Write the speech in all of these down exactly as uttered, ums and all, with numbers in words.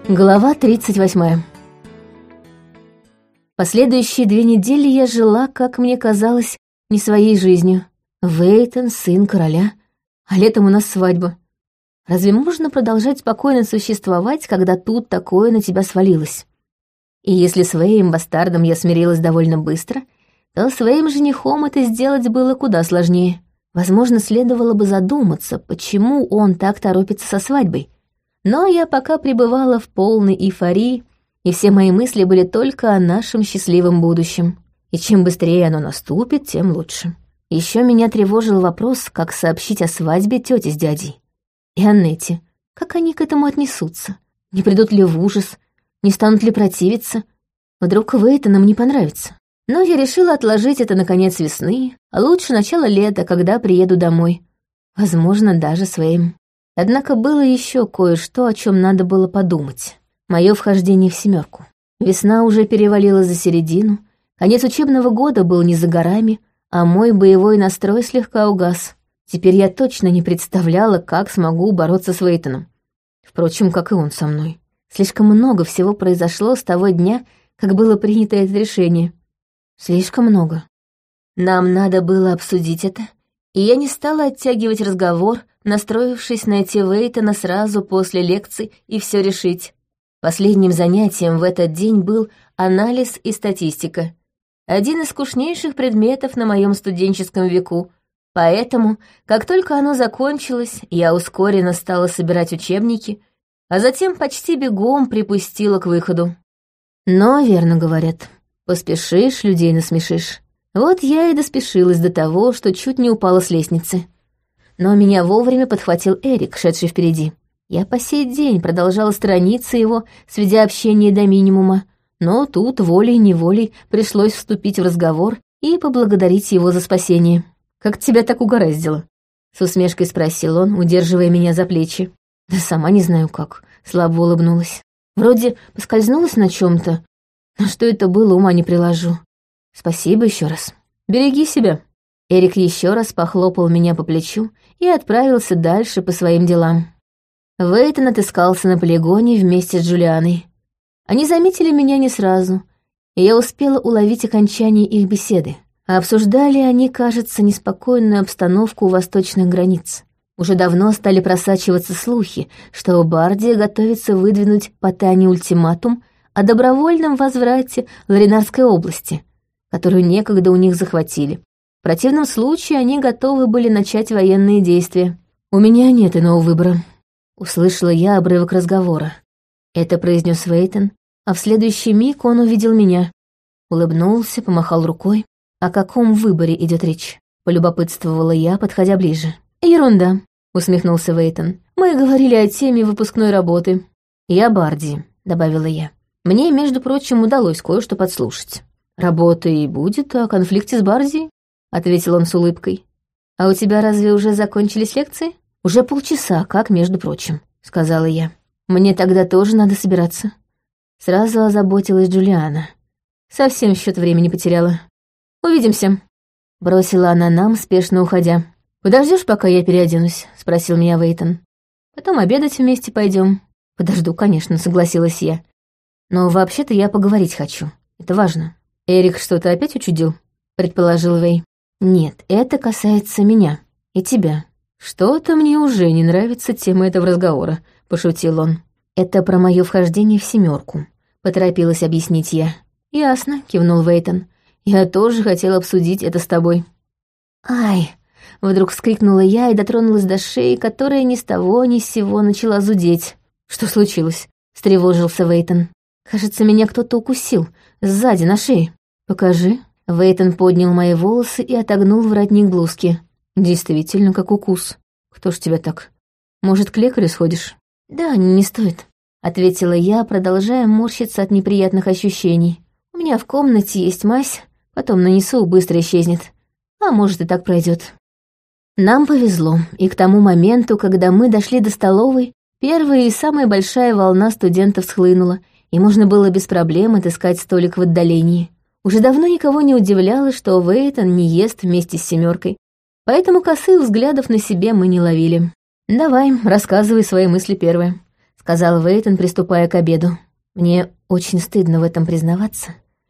Глава тридцать восьмая. Последующие две недели я жила, как мне казалось, не своей жизнью. Вейтон — сын короля, а летом у нас свадьба. Разве можно продолжать спокойно существовать, когда тут такое на тебя свалилось? И если с Вэем бастардом я смирилась довольно быстро, то своим женихом это сделать было куда сложнее. Возможно, следовало бы задуматься, почему он так торопится со свадьбой. Но я пока пребывала в полной эйфории, и все мои мысли были только о нашем счастливом будущем. И чем быстрее оно наступит, тем лучше. Еще меня тревожил вопрос, как сообщить о свадьбе тете с дядей. И Аннете, как они к этому отнесутся? Не придут ли в ужас? Не станут ли противиться? Вдруг Вейтонам не понравится. Но я решила отложить это на конец весны, а лучше начало лета, когда приеду домой. Возможно, даже своим. Однако было еще кое-что, о чем надо было подумать. Мое вхождение в семерку. Весна уже перевалила за середину, конец учебного года был не за горами, а мой боевой настрой слегка угас. Теперь я точно не представляла, как смогу бороться с Вейтоном. Впрочем, как и он со мной. Слишком много всего произошло с того дня, как было принято это решение. Слишком много. Нам надо было обсудить это, и я не стала оттягивать разговор, настроившись найти Вейтона сразу после лекций и все решить. Последним занятием в этот день был анализ и статистика. Один из скучнейших предметов на моем студенческом веку, поэтому, как только оно закончилось, я ускоренно стала собирать учебники, а затем почти бегом припустила к выходу. Но, верно говорят, поспешишь, людей насмешишь. Вот я и доспешилась до того, что чуть не упала с лестницы. Но меня вовремя подхватил Эрик, шедший впереди. Я по сей день продолжала сторониться его, сведя общение до минимума, но тут волей-неволей пришлось вступить в разговор и поблагодарить его за спасение. «Как тебя так угораздило?» — с усмешкой спросил он, удерживая меня за плечи. «Да сама не знаю как», — слабо улыбнулась. «Вроде поскользнулась на чем-то, но что это было, ума не приложу. Спасибо еще раз. Береги себя». Эрик еще раз похлопал меня по плечу и отправился дальше по своим делам. Вейтон отыскался на полигоне вместе с Джулианой. Они заметили меня не сразу, и я успела уловить окончание их беседы. А обсуждали они, кажется, неспокойную обстановку у восточных границ. Уже давно стали просачиваться слухи, что Бардия готовится выдвинуть Потане ультиматум о добровольном возврате Ларинарской области, которую некогда у них захватили. В противном случае они готовы были начать военные действия. «У меня нет иного выбора», — услышала я обрывок разговора. Это произнес Вейтон, а в следующий миг он увидел меня. Улыбнулся, помахал рукой. «О каком выборе идет речь?» — полюбопытствовала я, подходя ближе. «Ерунда», — усмехнулся Вейтон. «Мы говорили о теме выпускной работы». «Я Бардии», — добавила я. «Мне, между прочим, удалось кое-что подслушать». «Работа и будет о конфликте с Бардией», — ответил он с улыбкой. «А у тебя разве уже закончились лекции?» «Уже полчаса, как, между прочим», — сказала я. «Мне тогда тоже надо собираться». Сразу озаботилась Джулиана. Совсем счет времени потеряла. «Увидимся», — бросила она нам, спешно уходя. «Подождешь, пока я переоденусь?» — спросил меня Вейтон. «Потом обедать вместе пойдем». «Подожду, конечно», — согласилась я. «Но вообще-то я поговорить хочу. Это важно». «Эрик что-то опять учудил?» — предположил Вей. «Нет, это касается меня и тебя». «Что-то мне уже не нравится тема этого разговора», — пошутил он. «Это про мое вхождение в семерку», — поторопилась объяснить я. «Ясно», — кивнул Вейтон. «Я тоже хотела обсудить это с тобой». «Ай!» — вдруг вскрикнула я и дотронулась до шеи, которая ни с того ни с сего начала зудеть. «Что случилось?» — встревожился Вейтон. «Кажется, меня кто-то укусил. Сзади, на шее». «Покажи». Вейтон поднял мои волосы и отогнул воротник блузки. «Действительно, как укус. Кто ж тебя так? Может, к лекарю сходишь?» «Да, не стоит», — ответила я, продолжая морщиться от неприятных ощущений. «У меня в комнате есть мазь, потом нанесу, быстро исчезнет. А может, и так пройдет». Нам повезло, и к тому моменту, когда мы дошли до столовой, первая и самая большая волна студентов схлынула, и можно было без проблем отыскать столик в отдалении. Уже давно никого не удивляло, что Вейтон не ест вместе с семеркой, поэтому косых взглядов на себе мы не ловили. «Давай, рассказывай свои мысли первые», — сказал Вейтон, приступая к обеду. Мне очень стыдно в этом признаваться.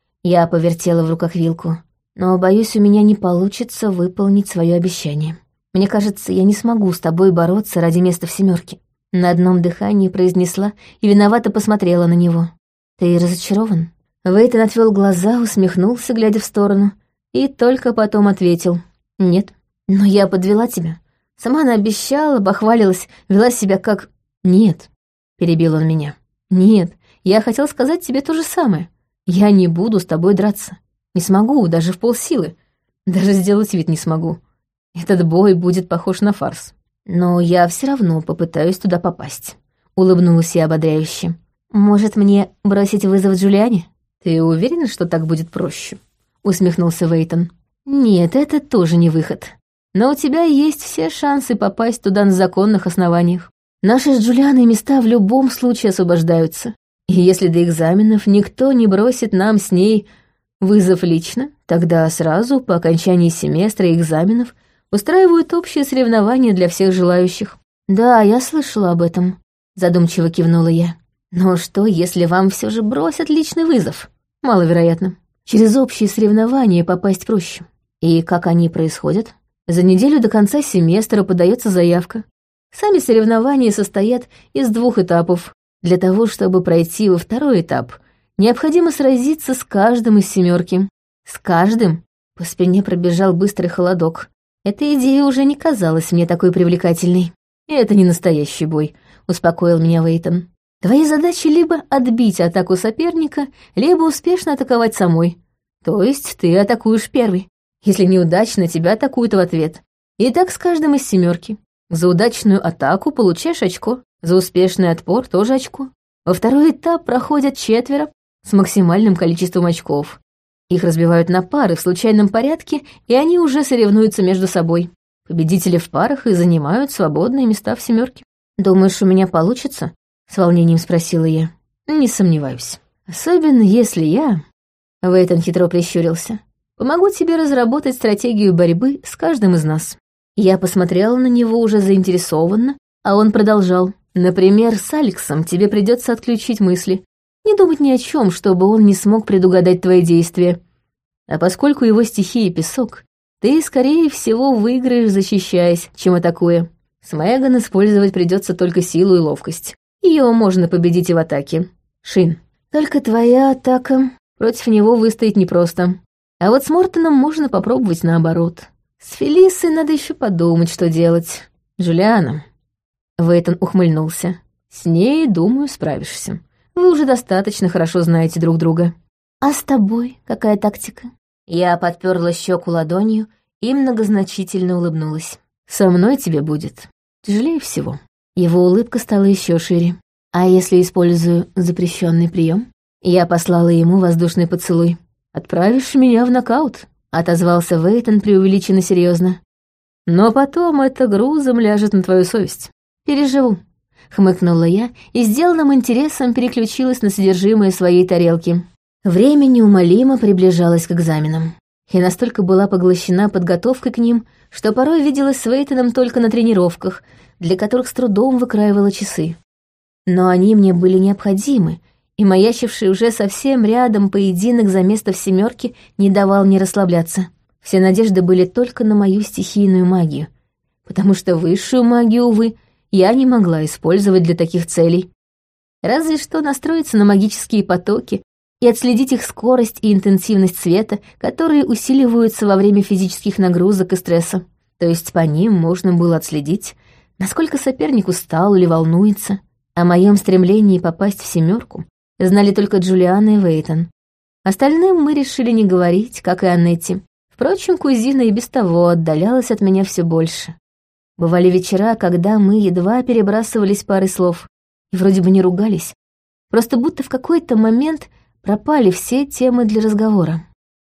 Я повертела в руках вилку, но, боюсь, у меня не получится выполнить свое обещание. Мне кажется, я не смогу с тобой бороться ради места в семерке. На одном дыхании произнесла и виновато посмотрела на него. Ты разочарован? Вейтон отвел глаза, усмехнулся, глядя в сторону, и только потом ответил. Нет, но я подвела тебя. Сама наобещала, похвалилась, вела себя как... Нет, перебил он меня. Нет, я хотел сказать тебе то же самое. Я не буду с тобой драться. Не смогу, даже в полсилы. Даже сделать вид не смогу. Этот бой будет похож на фарс. Но я все равно попытаюсь туда попасть. Улыбнулась я ободряюще. Может, мне бросить вызов Джулиане? Ты уверена, что так будет проще? Усмехнулся Вейтон. Нет, это тоже не выход. Но у тебя есть все шансы попасть туда на законных основаниях. Наши с Джулианой места в любом случае освобождаются. И если до экзаменов никто не бросит нам с ней вызов лично, тогда сразу по окончании семестра и экзаменов устраивают общие соревнования для всех желающих. Да, я слышала об этом, задумчиво кивнула я. Но что, если вам все же бросят личный вызов? Маловероятно. Через общие соревнования попасть проще. И как они происходят? За неделю до конца семестра подается заявка. Сами соревнования состоят из двух этапов. Для того, чтобы пройти во второй этап, необходимо сразиться с каждым из семерки. С каждым? По спине пробежал быстрый холодок. Эта идея уже не казалась мне такой привлекательной. «Это не настоящий бой», — успокоил меня Вейтон. «Твоя задача либо отбить атаку соперника, либо успешно атаковать самой. То есть ты атакуешь первый. Если неудачно, тебя атакуют в ответ. И так с каждым из семерки. За удачную атаку получаешь очко, за успешный отпор тоже очко. Во второй этап проходят четверо с максимальным количеством очков. Их разбивают на пары в случайном порядке, и они уже соревнуются между собой. Победители в парах и занимают свободные места в семерке. «Думаешь, у меня получится?» — с волнением спросила я. «Не сомневаюсь. Особенно если я...» Вейтон хитро прищурился. «Помогу тебе разработать стратегию борьбы с каждым из нас». Я посмотрела на него уже заинтересованно, а он продолжал. «Например, с Алексом тебе придется отключить мысли. Не думать ни о чем, чтобы он не смог предугадать твои действия. А поскольку его стихия — песок, ты, скорее всего, выиграешь, защищаясь, чем атакуя. С Меган использовать придется только силу и ловкость. Ее можно победить и в атаке. Шин, только твоя атака против него выстоять непросто. А вот с Мортоном можно попробовать наоборот. С Фелиссой надо еще подумать, что делать. Джулиана». Вейтон ухмыльнулся. «С ней, думаю, справишься. Вы уже достаточно хорошо знаете друг друга». «А с тобой какая тактика?» Я подперла щеку ладонью и многозначительно улыбнулась. «Со мной тебе будет тяжелее всего». Его улыбка стала еще шире. «А если использую запрещенный прием?» Я послала ему воздушный поцелуй. «Отправишь меня в нокаут», — отозвался Вейтон преувеличенно серьезно. «Но потом это грузом ляжет на твою совесть». «Переживу», — хмыкнула я и с сделанным интересом переключилась на содержимое своей тарелки. Время неумолимо приближалось к экзаменам. Я настолько была поглощена подготовкой к ним, что порой виделась с Вейтоном только на тренировках, для которых с трудом выкраивала часы. Но они мне были необходимы, и маячивший уже совсем рядом поединок за место в семерке не давал мне расслабляться. Все надежды были только на мою стихийную магию, потому что высшую магию, увы, я не могла использовать для таких целей. Разве что настроиться на магические потоки и отследить их скорость и интенсивность света, которые усиливаются во время физических нагрузок и стресса. То есть по ним можно было отследить, насколько соперник устал или волнуется. О моем стремлении попасть в семерку знали только Джулиана и Вейтон. Остальным мы решили не говорить, как и Аннетти. Впрочем, кузина и без того отдалялась от меня все больше. Бывали вечера, когда мы едва перебрасывались парой слов. И вроде бы не ругались. Просто будто в какой-то момент пропали все темы для разговора.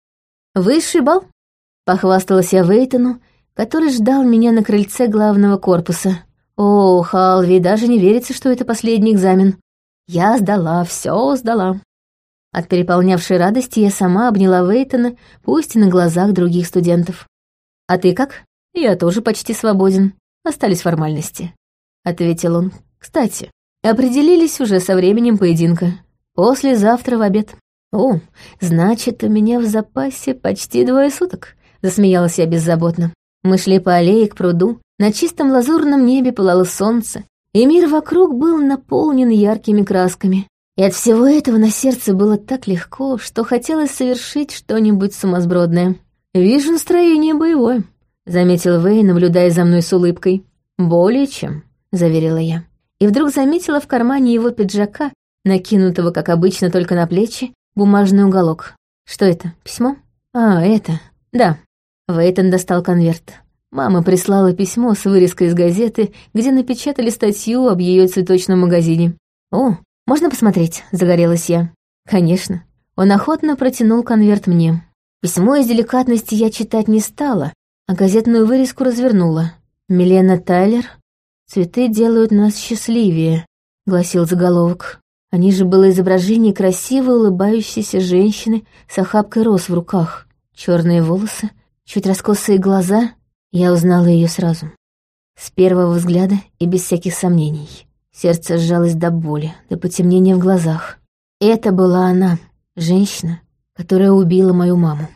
«Высший бал?» — похвасталась я Вейтону, который ждал меня на крыльце главного корпуса. «О, Халви, даже не верится, что это последний экзамен. Я сдала, все сдала». От переполнявшей радости я сама обняла Вейтона, пусть и на глазах других студентов. «А ты как?» «Я тоже почти свободен. Остались формальности», — ответил он. «Кстати, определились уже со временем поединка. Послезавтра в обед. О, значит, у меня в запасе почти двое суток, засмеялась я беззаботно. Мы шли по аллее к пруду, на чистом лазурном небе пылало солнце, и мир вокруг был наполнен яркими красками. И от всего этого на сердце было так легко, что хотелось совершить что-нибудь сумасбродное. «Вижу, настроение боевое», — заметил Вэй, наблюдая за мной с улыбкой. «Более чем», — заверила я. И вдруг заметила в кармане его пиджака, накинутого, как обычно, только на плечи, бумажный уголок. «Что это, письмо?» «А, это...» «Да». Вейтон достал конверт. Мама прислала письмо с вырезкой из газеты, где напечатали статью об ее цветочном магазине. «О, можно посмотреть?» — загорелась я. «Конечно». Он охотно протянул конверт мне. Письмо из деликатности я читать не стала, а газетную вырезку развернула. «Милена Тайлер. Цветы делают нас счастливее», — гласил заголовок. А ниже было изображение красивой улыбающейся женщины с охапкой роз в руках. Черные волосы, чуть раскосые глаза. Я узнала ее сразу. С первого взгляда и без всяких сомнений. Сердце сжалось до боли, до потемнения в глазах. Это была она, женщина, которая убила мою маму.